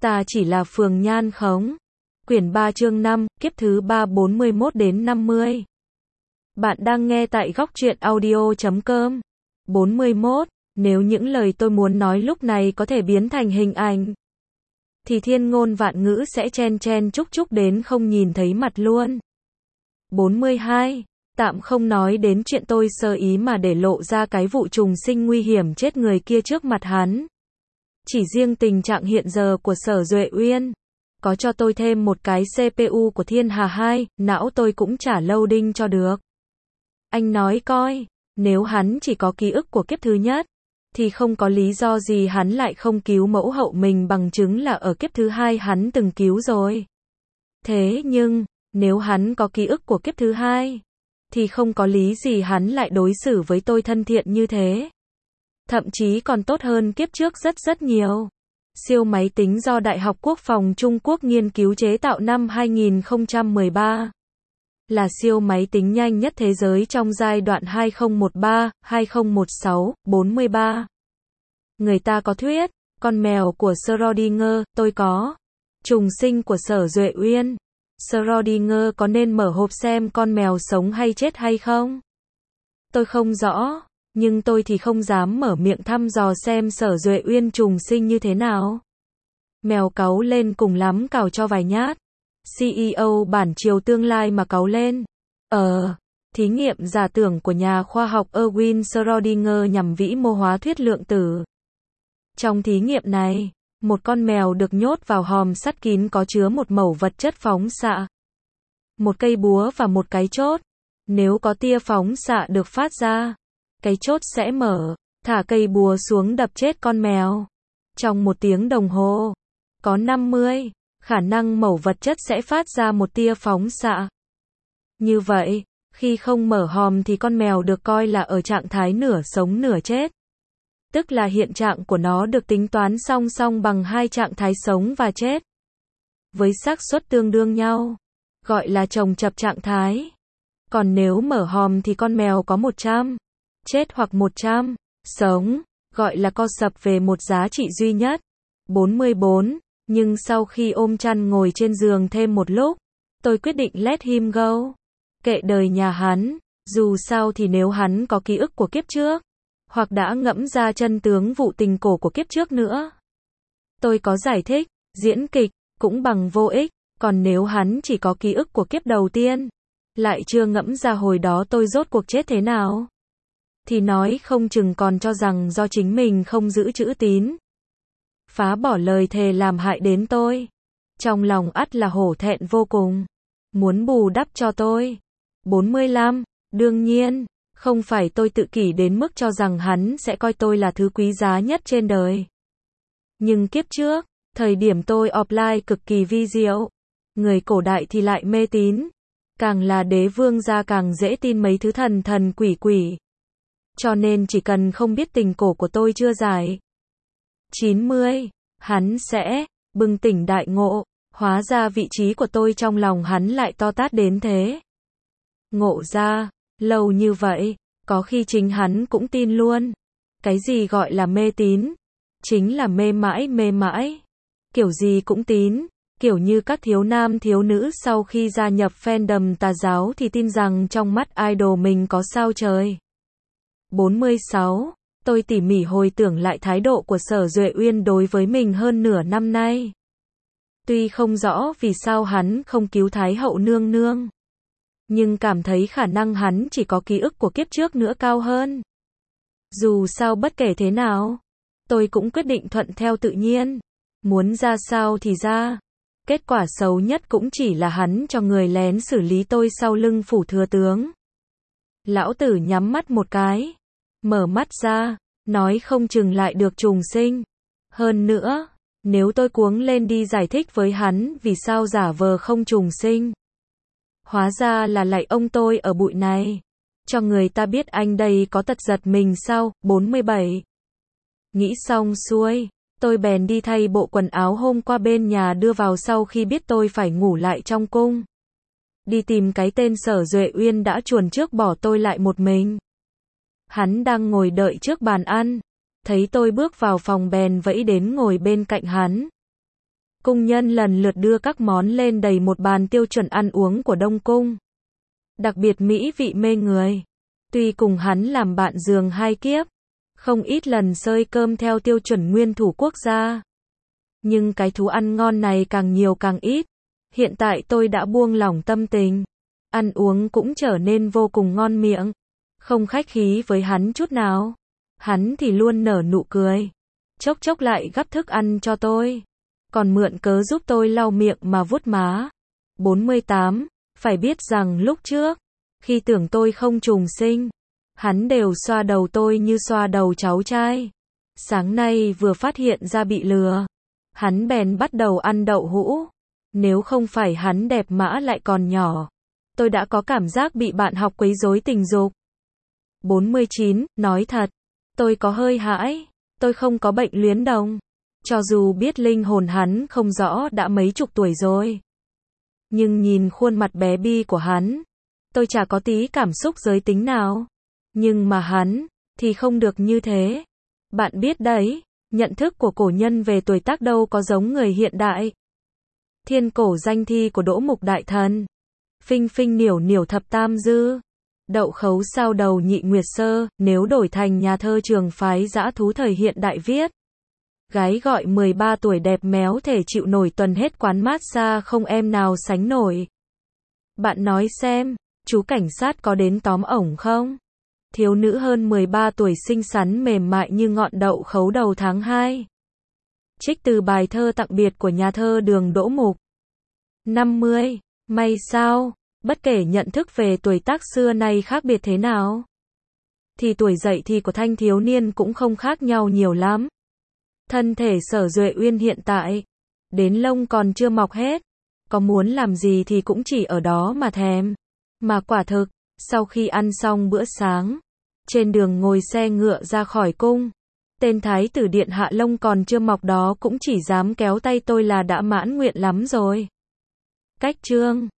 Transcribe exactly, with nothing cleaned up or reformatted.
Ta chỉ là phường nhan khống. Quyển ba chương năm, kiếp thứ ba bốn mươi mốt đến năm mươi. Bạn đang nghe tại góc truyện audio chấm com. bốn mươi mốt. Nếu những lời tôi muốn nói lúc này có thể biến thành hình ảnh, thì thiên ngôn vạn ngữ sẽ chen chen chúc chúc đến không nhìn thấy mặt luôn. bốn mươi hai. Tạm không nói đến chuyện tôi sơ ý mà để lộ ra cái vụ trùng sinh nguy hiểm chết người kia trước mặt hắn. Chỉ riêng tình trạng hiện giờ của Sở Duệ Uyên, có cho tôi thêm một cái xê pê u của Thiên Hà hai, não tôi cũng chả loading cho được. Anh nói coi, nếu hắn chỉ có ký ức của kiếp thứ nhất, thì không có lý do gì hắn lại không cứu mẫu hậu mình, bằng chứng là ở kiếp thứ hai hắn từng cứu rồi. Thế nhưng, nếu hắn có ký ức của kiếp thứ hai, thì không có lý gì hắn lại đối xử với tôi thân thiện như thế. Thậm chí còn tốt hơn kiếp trước rất rất nhiều. Siêu máy tính do Đại học Quốc phòng Trung Quốc nghiên cứu chế tạo năm hai nghìn không trăm mười ba. Là siêu máy tính nhanh nhất thế giới trong giai đoạn hai không một ba đến hai không một sáu, bốn mươi ba. Người ta có thuyết, con mèo của Schrödinger, tôi có. Trùng sinh của Sở Duệ Uyên. Schrödinger có nên mở hộp xem con mèo sống hay chết hay không? Tôi không rõ, nhưng tôi thì không dám mở miệng thăm dò xem Sở Duệ Uyên trùng sinh như thế nào. Mèo cáu lên cùng lắm cào cho vài nhát. xê e ô bản chiều tương lai mà cáu lên. Ờ, thí nghiệm giả tưởng của nhà khoa học Erwin Schrödinger nhằm vĩ mô hóa thuyết lượng tử. Trong thí nghiệm này, một con mèo được nhốt vào hòm sắt kín có chứa một mẩu vật chất phóng xạ, một cây búa và một cái chốt. Nếu có tia phóng xạ được phát ra, cái chốt sẽ mở, thả cây búa xuống đập chết con mèo. Trong một tiếng đồng hồ, có năm mươi khả năng mẩu vật chất sẽ phát ra một tia phóng xạ. Như vậy, khi không mở hòm thì con mèo được coi là ở trạng thái nửa sống nửa chết. Tức là hiện trạng của nó được tính toán song song bằng hai trạng thái sống và chết, với xác suất tương đương nhau, gọi là chồng chập trạng thái. Còn nếu mở hòm thì con mèo có một trăm chết hoặc một trăm sống, gọi là co sập về một giá trị duy nhất. bốn mươi bốn. Nhưng sau khi ôm chăn ngồi trên giường thêm một lúc, tôi quyết định let him go. Kệ đời nhà hắn, dù sao thì nếu hắn có ký ức của kiếp trước, hoặc đã ngẫm ra chân tướng vụ tình cổ của kiếp trước nữa, tôi có giải thích, diễn kịch, cũng bằng vô ích. Còn nếu hắn chỉ có ký ức của kiếp đầu tiên, lại chưa ngẫm ra hồi đó tôi rốt cuộc chết thế nào, thì nói không chừng còn cho rằng do chính mình không giữ chữ tín, phá bỏ lời thề làm hại đến tôi. Trong lòng ắt là hổ thẹn vô cùng, muốn bù đắp cho tôi. bốn mươi lăm. Đương nhiên, không phải tôi tự kỷ đến mức cho rằng hắn sẽ coi tôi là thứ quý giá nhất trên đời. Nhưng kiếp trước, thời điểm tôi offline cực kỳ vi diệu, người cổ đại thì lại mê tín, càng là đế vương gia càng dễ tin mấy thứ thần thần quỷ quỷ. Cho nên chỉ cần không biết tình cổ của tôi chưa giải chín mươi, hắn sẽ bừng tỉnh đại ngộ, hóa ra vị trí của tôi trong lòng hắn lại to tát đến thế. Ngộ ra, lâu như vậy, có khi chính hắn cũng tin luôn. Cái gì gọi là mê tín? Chính là mê mãi mê mãi. Kiểu gì cũng tín, kiểu như các thiếu nam thiếu nữ sau khi gia nhập fandom tà giáo thì tin rằng trong mắt idol mình có sao trời. bốn mươi sáu. Tôi tỉ mỉ hồi tưởng lại thái độ của Sở Duệ Uyên đối với mình hơn nửa năm nay. Tuy không rõ vì sao hắn không cứu Thái hậu nương nương, nhưng cảm thấy khả năng hắn chỉ có ký ức của kiếp trước nữa cao hơn. Dù sao bất kể thế nào, tôi cũng quyết định thuận theo tự nhiên. Muốn ra sao thì ra. Kết quả xấu nhất cũng chỉ là hắn cho người lén xử lý tôi sau lưng phủ thừa tướng. Lão tử nhắm mắt một cái, mở mắt ra, nói không chừng lại được trùng sinh. Hơn nữa, nếu tôi cuống lên đi giải thích với hắn vì sao giả vờ không trùng sinh, hóa ra là lại ông tôi ở bụi này, cho người ta biết anh đây có tật giật mình sao. bốn mươi bảy. Nghĩ xong xuôi, tôi bèn đi thay bộ quần áo hôm qua bên nhà đưa vào sau khi biết tôi phải ngủ lại trong cung. Đi tìm cái tên Sở Duệ Uyên đã chuồn trước bỏ tôi lại một mình. Hắn đang ngồi đợi trước bàn ăn, thấy tôi bước vào phòng bèn vẫy đến ngồi bên cạnh hắn. Cung nhân lần lượt đưa các món lên đầy một bàn tiêu chuẩn ăn uống của Đông Cung. Đặc biệt mỹ vị mê người. Tuy cùng hắn làm bạn giường hai kiếp, không ít lần xơi cơm theo tiêu chuẩn nguyên thủ quốc gia. Nhưng cái thú ăn ngon này càng nhiều càng ít. Hiện tại tôi đã buông lỏng tâm tình. Ăn uống cũng trở nên vô cùng ngon miệng. Không khách khí với hắn chút nào. Hắn thì luôn nở nụ cười. Chốc chốc lại gắp thức ăn cho tôi. Còn mượn cớ giúp tôi lau miệng mà vuốt má. bốn mươi tám. Phải biết rằng lúc trước, khi tưởng tôi không trùng sinh, hắn đều xoa đầu tôi như xoa đầu cháu trai. Sáng nay vừa phát hiện ra bị lừa, hắn bèn bắt đầu ăn đậu hũ. Nếu không phải hắn đẹp mã lại còn nhỏ, tôi đã có cảm giác bị bạn học quấy rối tình dục. bốn mươi chín. Nói thật, tôi có hơi hãi. Tôi không có bệnh luyến đồng. Cho dù biết linh hồn hắn không rõ đã mấy chục tuổi rồi. Nhưng nhìn khuôn mặt bé bi của hắn, tôi chả có tí cảm xúc giới tính nào. Nhưng mà hắn, thì không được như thế. Bạn biết đấy, nhận thức của cổ nhân về tuổi tác đâu có giống người hiện đại. Thiên cổ danh thi của Đỗ Mục Đại Thần. Phinh phinh niểu niểu thập tam dư. Đậu khấu sao đầu nhị nguyệt sơ, nếu đổi thành nhà thơ trường phái dã thú thời hiện đại viết. Gái gọi mười ba tuổi đẹp méo thể chịu nổi tuần hết quán mát xa không em nào sánh nổi. Bạn nói xem, chú cảnh sát có đến tóm ổng không? Thiếu nữ hơn mười ba tuổi xinh xắn mềm mại như ngọn đậu khấu đầu tháng hai. Trích từ bài thơ tặng biệt của nhà thơ Đường Đỗ Mục. năm mươi. May sao, bất kể nhận thức về tuổi tác xưa nay khác biệt thế nào, thì tuổi dậy thì của thanh thiếu niên cũng không khác nhau nhiều lắm. Thân thể Sở Duệ Uyên hiện tại, đến lông còn chưa mọc hết, có muốn làm gì thì cũng chỉ ở đó mà thèm. Mà quả thực, sau khi ăn xong bữa sáng, trên đường ngồi xe ngựa ra khỏi cung, tên thái tử điện hạ lông còn chưa mọc đó cũng chỉ dám kéo tay tôi là đã mãn nguyện lắm rồi. Cách chương